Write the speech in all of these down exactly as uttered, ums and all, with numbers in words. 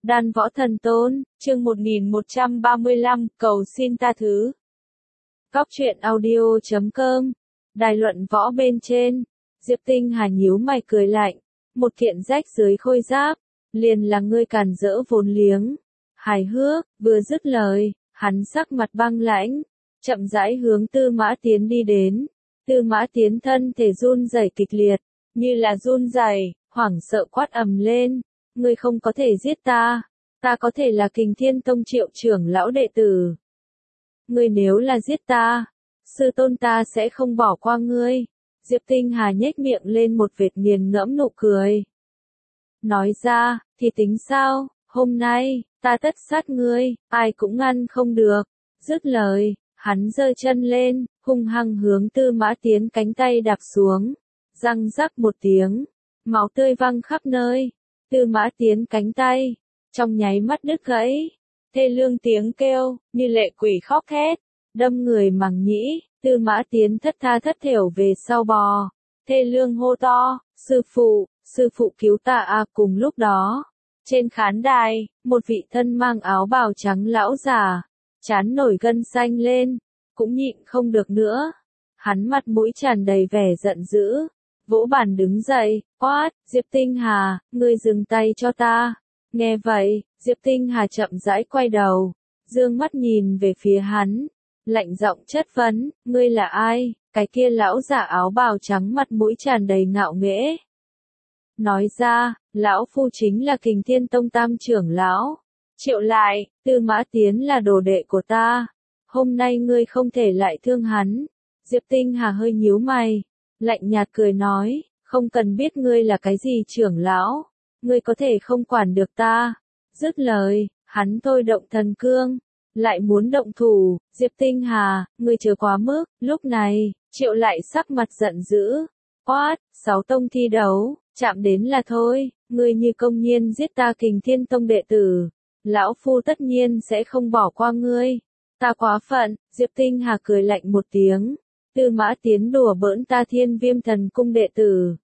Đan Võ Thần Tôn, chương một nghìn một trăm ba mươi lăm, cầu xin tha thứ. Góc truyện audio chấm com, đài luận võ bên trên. Diệp Tinh Hà nhíu mày cười lạnh, một thiện rách dưới khôi giáp, liền là ngươi càn rỡ vốn liếng. Hài hước, vừa dứt lời, hắn sắc mặt băng lãnh, chậm rãi hướng Tư Mã Tiến đi đến. Tư Mã Tiến thân thể run rẩy kịch liệt, như là run rẩy, hoảng sợ quát ầm lên. Ngươi không có thể giết ta, ta có thể là Kình Thiên Tông Triệu trưởng lão đệ tử. Ngươi nếu là giết ta, sư tôn ta sẽ không bỏ qua ngươi. Diệp Tinh Hà nhếch miệng lên một vệt nghiền ngẫm nụ cười. Nói ra, thì tính sao, hôm nay, ta tất sát ngươi, ai cũng ngăn không được. Dứt lời, hắn giơ chân lên, hung hăng hướng Tư Mã Tiến cánh tay đạp xuống. Răng rắc một tiếng, máu tươi văng khắp nơi. Tư Mã Tiến cánh tay, trong nháy mắt đứt gãy, thê lương tiếng kêu, như lệ quỷ khóc thét, đâm người màng nhĩ. Tư Mã Tiến thất tha thất thểu về sau bò, thê lương hô to, sư phụ, sư phụ cứu ta à. Cùng lúc đó, trên khán đài, một vị thân mang áo bào trắng lão già, trán nổi gân xanh lên, cũng nhịn không được nữa. Hắn mặt mũi tràn đầy vẻ giận dữ, vỗ bàn đứng dậy, quát, Diệp Tinh Hà, ngươi dừng tay cho ta. Nghe vậy, Diệp Tinh Hà chậm rãi quay đầu, dương mắt nhìn về phía hắn, lạnh giọng chất vấn, ngươi là ai? Cái kia lão giả áo bào trắng mặt mũi tràn đầy ngạo nghễ. Nói ra, lão phu chính là Kình Thiên Tông tam trưởng lão. Triệu lại, Tư Mã Tiến là đồ đệ của ta. Hôm nay ngươi không thể lại thương hắn. Diệp Tinh Hà hơi nhíu mày, lạnh nhạt cười nói, không cần biết ngươi là cái gì trưởng lão, ngươi có thể không quản được ta. Dứt lời, hắn thôi động thần cương, lại muốn động thủ. Diệp Tinh Hà, ngươi chớ quá mức. Lúc này, Triệu lại sắc mặt giận dữ, quát, sáu tông thi đấu, chạm đến là thôi, ngươi như công nhiên giết ta Kình Thiên Tông đệ tử, lão phu tất nhiên sẽ không bỏ qua ngươi. Ta quá phận. Diệp Tinh Hà cười lạnh một tiếng, Tư Mã Tiến đùa bỡn ta Thiên Viêm Thần Cung đệ tử,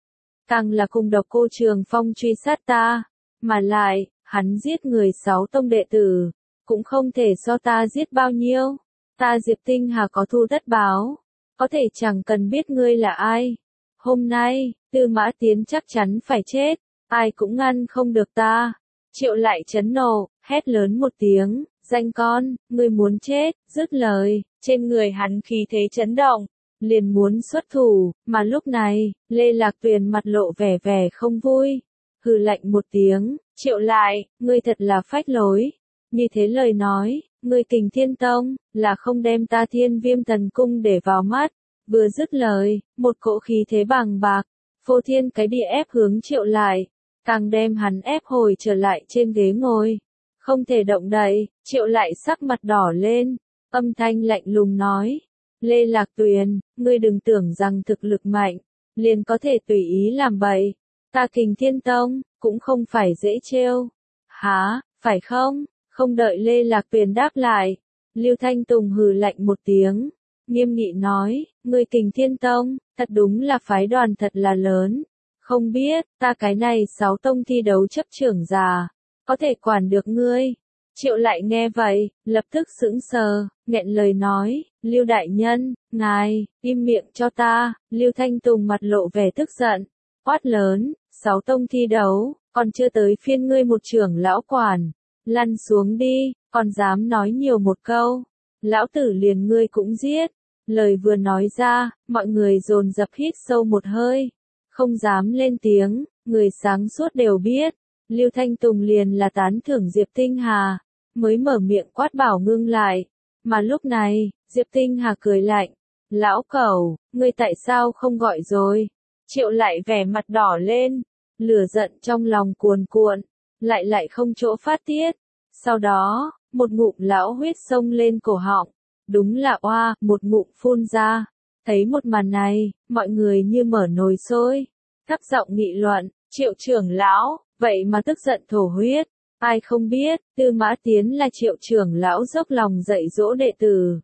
càng là cùng Độc Cô Trường Phong truy sát ta, mà lại, hắn giết người sáu tông đệ tử, cũng không thể so ta giết bao nhiêu. Ta Diệp Tinh Hà có thù tất báo, có thể chẳng cần biết ngươi là ai. Hôm nay, Tư Mã Tiến chắc chắn phải chết, ai cũng ngăn không được ta. Triệu lại chấn nộ, hét lớn một tiếng, danh con, ngươi muốn chết. Dứt lời, trên người hắn khí thế chấn động, liền muốn xuất thủ, mà lúc này, Lê Lạc Tuyền mặt lộ vẻ vẻ không vui, hừ lạnh một tiếng, Triệu lại, ngươi thật là phách lối. Như thế lời nói, ngươi Kình Thiên Tông, là không đem ta Thiên Viêm Thần Cung để vào mắt. Vừa dứt lời, một cỗ khí thế bàng bạc, phô thiên cái địa ép hướng Triệu lại, càng đem hắn ép hồi trở lại trên ghế ngồi, không thể động đậy. Triệu lại sắc mặt đỏ lên, âm thanh lạnh lùng nói, Lê Lạc Tuyền, ngươi đừng tưởng rằng thực lực mạnh, liền có thể tùy ý làm bậy. Ta Kình Thiên Tông, cũng không phải dễ trêu. Hả, phải không? Không đợi Lê Lạc Tuyền đáp lại, Lưu Thanh Tùng hừ lạnh một tiếng, nghiêm nghị nói, ngươi Kình Thiên Tông, thật đúng là phái đoàn thật là lớn. Không biết, ta cái này sáu tông thi đấu chấp trưởng già, có thể quản được ngươi. Triệu lại nghe vậy, lập tức sững sờ, nghẹn lời nói, Lưu đại nhân, ngài, im miệng cho ta. Lưu Thanh Tùng mặt lộ vẻ tức giận, quát lớn, sáu tông thi đấu, còn chưa tới phiên ngươi một trưởng lão quản, lăn xuống đi, còn dám nói nhiều một câu, lão tử liền ngươi cũng giết. Lời vừa nói ra, mọi người dồn dập hít sâu một hơi, không dám lên tiếng. Người sáng suốt đều biết, Lưu Thanh Tùng liền là tán thưởng Diệp Tinh Hà, mới mở miệng quát bảo ngưng lại. Mà lúc này, Diệp Tinh Hà cười lạnh, lão cẩu, ngươi tại sao không gọi rồi? Triệu lại vẻ mặt đỏ lên, lửa giận trong lòng cuồn cuộn, lại lại không chỗ phát tiết. Sau đó, một ngụm lão huyết xông lên cổ họng, đúng là oa, một ngụm phun ra. Thấy một màn này, mọi người như mở nồi sôi, thấp giọng nghị luận, Triệu trưởng lão, vậy mà tức giận thổ huyết. Ai không biết, Tư Mã Tiến là Triệu trưởng lão dốc lòng dạy dỗ đệ tử.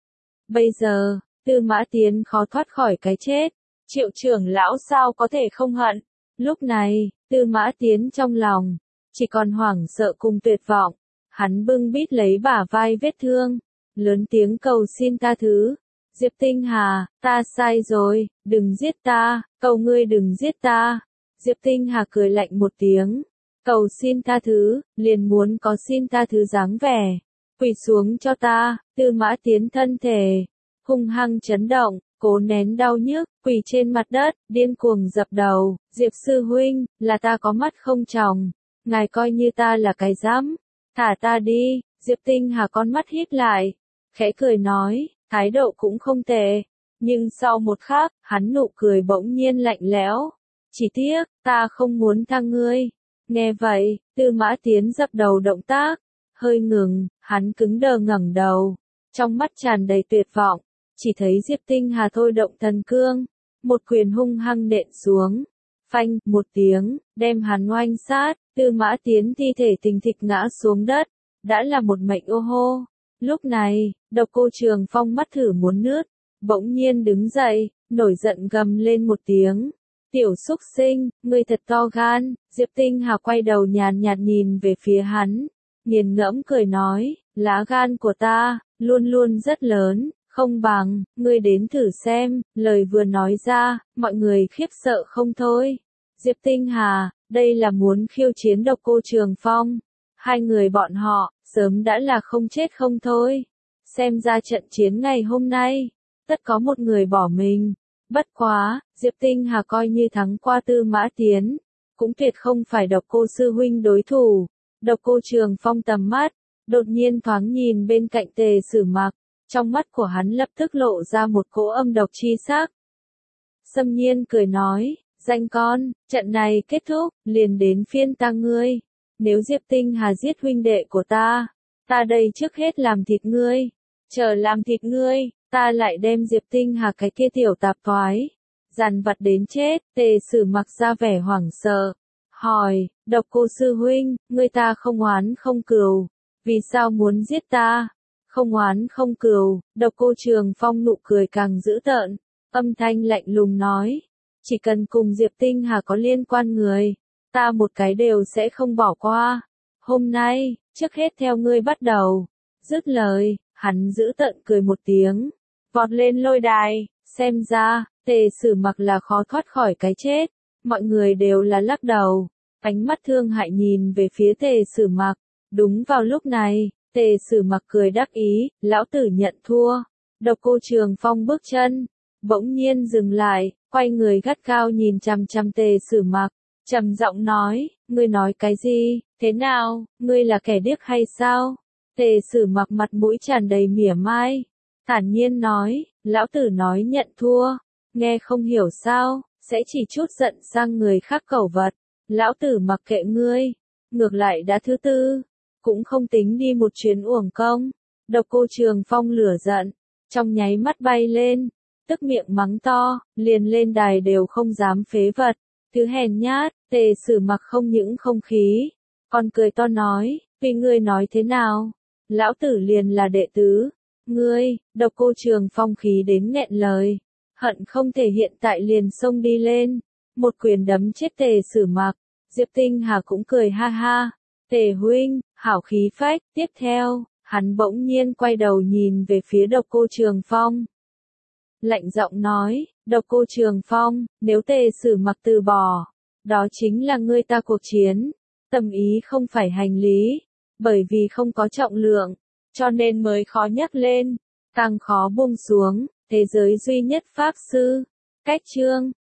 Bây giờ, Tư Mã Tiến khó thoát khỏi cái chết, Triệu trưởng lão sao có thể không hận. Lúc này, Tư Mã Tiến trong lòng chỉ còn hoảng sợ cùng tuyệt vọng. Hắn bưng bít lấy bả vai vết thương, lớn tiếng cầu xin tha thứ. Diệp Tinh Hà, ta sai rồi, đừng giết ta, cầu ngươi đừng giết ta. Diệp Tinh Hà cười lạnh một tiếng, cầu xin tha thứ, liền muốn có xin tha thứ dáng vẻ. Quỳ xuống cho ta. Tư Mã Tiến thân thể hung hăng chấn động, cố nén đau nhức, quỳ trên mặt đất, điên cuồng dập đầu. Diệp sư huynh, là ta có mắt không tròng, ngài coi như ta là cái dám, thả ta đi. Diệp Tinh Hà con mắt híp lại, khẽ cười nói, thái độ cũng không tệ. Nhưng sau một khắc, hắn nụ cười bỗng nhiên lạnh lẽo. Chỉ tiếc, ta không muốn tha ngươi. Nghe vậy, Tư Mã Tiến dập đầu động tác hơi ngừng, hắn cứng đờ ngẩng đầu, trong mắt tràn đầy tuyệt vọng, chỉ thấy Diệp Tinh Hà thôi động thần cương, một quyền hung hăng nện xuống, phanh một tiếng, đem hắn oanh sát. Tư Mã Tiến thi thể tình thịch ngã xuống đất, đã là một mệnh ô hô. Lúc này, Độc Cô Trường Phong mắt thử muốn nứt, bỗng nhiên đứng dậy, nổi giận gầm lên một tiếng. Tiểu xúc sinh, ngươi thật to gan. Diệp Tinh Hà quay đầu nhàn nhạt nhìn về phía hắn, nghiền ngẫm cười nói, lá gan của ta, luôn luôn rất lớn, không bằng, ngươi đến thử xem. Lời vừa nói ra, mọi người khiếp sợ không thôi. Diệp Tinh Hà, đây là muốn khiêu chiến Độc Cô Trường Phong. Hai người bọn họ, sớm đã là không chết không thôi. Xem ra trận chiến ngày hôm nay, tất có một người bỏ mình. Bất quá, Diệp Tinh Hà coi như thắng qua Tư Mã Tiến, cũng tuyệt không phải Độc Cô sư huynh đối thủ. Độc Cô Trường Phong tầm mắt, đột nhiên thoáng nhìn bên cạnh Tề Sử Mặc, trong mắt của hắn lập tức lộ ra một cỗ âm độc chi sắc. Xâm Nhiên cười nói, danh con, trận này kết thúc, liền đến phiên ta ngươi. Nếu Diệp Tinh Hà giết huynh đệ của ta, ta đây trước hết làm thịt ngươi, chờ làm thịt ngươi, ta lại đem Diệp Tinh Hà cái kia tiểu tạp thoái, dằn vặt đến chết. Tề Sử Mặc ra vẻ hoảng sợ, hỏi, Độc Cô sư huynh, ngươi ta không oán không cừu, vì sao muốn giết ta? Không oán không cừu. Độc Cô Trường Phong nụ cười càng dữ tợn, âm thanh lạnh lùng nói, chỉ cần cùng Diệp Tinh Hà có liên quan người, ta một cái đều sẽ không bỏ qua. Hôm nay, trước hết theo ngươi bắt đầu. Dứt lời, hắn giữ tợn cười một tiếng, vọt lên lôi đài. Xem ra, Tề Sử Mặc là khó thoát khỏi cái chết. Mọi người đều là lắc đầu, ánh mắt thương hại nhìn về phía Tề Sử Mặc. Đúng vào lúc này, Tề Sử Mặc cười đắc ý, lão tử nhận thua. Độc Cô Trường Phong bước chân, bỗng nhiên dừng lại, quay người gắt gao nhìn chằm chằm Tề Sử Mặc, trầm giọng nói, ngươi nói cái gì, thế nào, ngươi là kẻ điếc hay sao? Tề Sử Mặc mặt mũi tràn đầy mỉa mai, thản nhiên nói, lão tử nói nhận thua, nghe không hiểu sao, sẽ chỉ chút giận sang người khác cẩu vật. Lão tử mặc kệ ngươi, ngược lại đã thứ tư, cũng không tính đi một chuyến uổng công. Độc Cô Trường Phong lửa giận, trong nháy mắt bay lên, tức miệng mắng to, liền lên đài đều không dám phế vật. Thứ hèn nhát. Tề Sử Mặc không những không khí, còn cười to nói, vì ngươi nói thế nào, lão tử liền là đệ tứ, ngươi. Độc Cô Trường Phong khí đến nghẹn lời, hận không thể hiện tại liền xông đi lên, một quyền đấm chết Tề Sử Mặc. Diệp Tinh Hà cũng cười ha ha, Tề huynh, hảo khí phách. Tiếp theo, hắn bỗng nhiên quay đầu nhìn về phía Độc Cô Trường Phong, lạnh giọng nói, Độc Cô Trường Phong, nếu Tề Sử Mặc từ bỏ, đó chính là ngươi ta cuộc chiến. Tâm ý không phải hành lý, bởi vì không có trọng lượng, cho nên mới khó nhắc lên, càng khó buông xuống. Thế giới duy nhất pháp sư, cách chương.